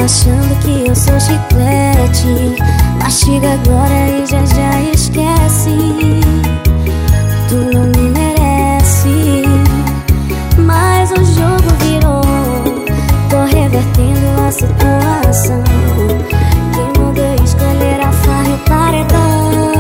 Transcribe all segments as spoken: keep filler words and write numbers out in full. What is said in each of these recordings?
achando que eu sou chiclete. Mastiga agora e já já esquece. Tu não me merece, mas o jogo virou. Tô revertendo a situação. Quem mandou escolher a farra e o paredão?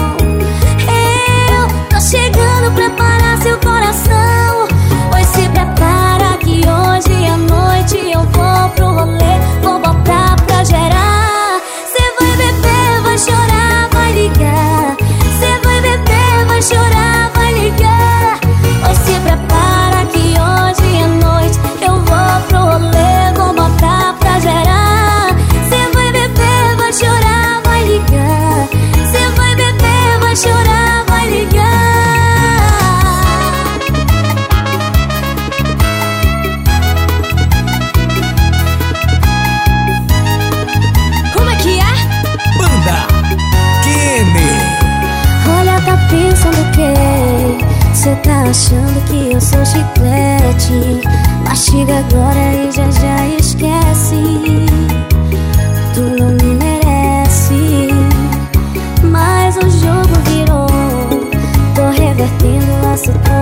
Eu tô chegando pra parar seu coração. Pois se prepara que hoje à noite eu vou pro rolê. Vou botar pra gerar. Cê vai beber, vai chorar, vai ligar. Cê vai beber, vai chorar, vai ligar. Pois se prepara que hoje à noite eu vou pro rolê. Vou botar pra gerar. Cê vai beber, vai chorar, vai ligar. Cê vai beber, vai chorar, vai ligar. Como é que é? Banda Kenny. Olha, tá pensando que cê tá achando que eu sou chiclete. Mastiga agora e já já esquece. Tu não me merece, mas o jogo virou. Tô revertendo a situação.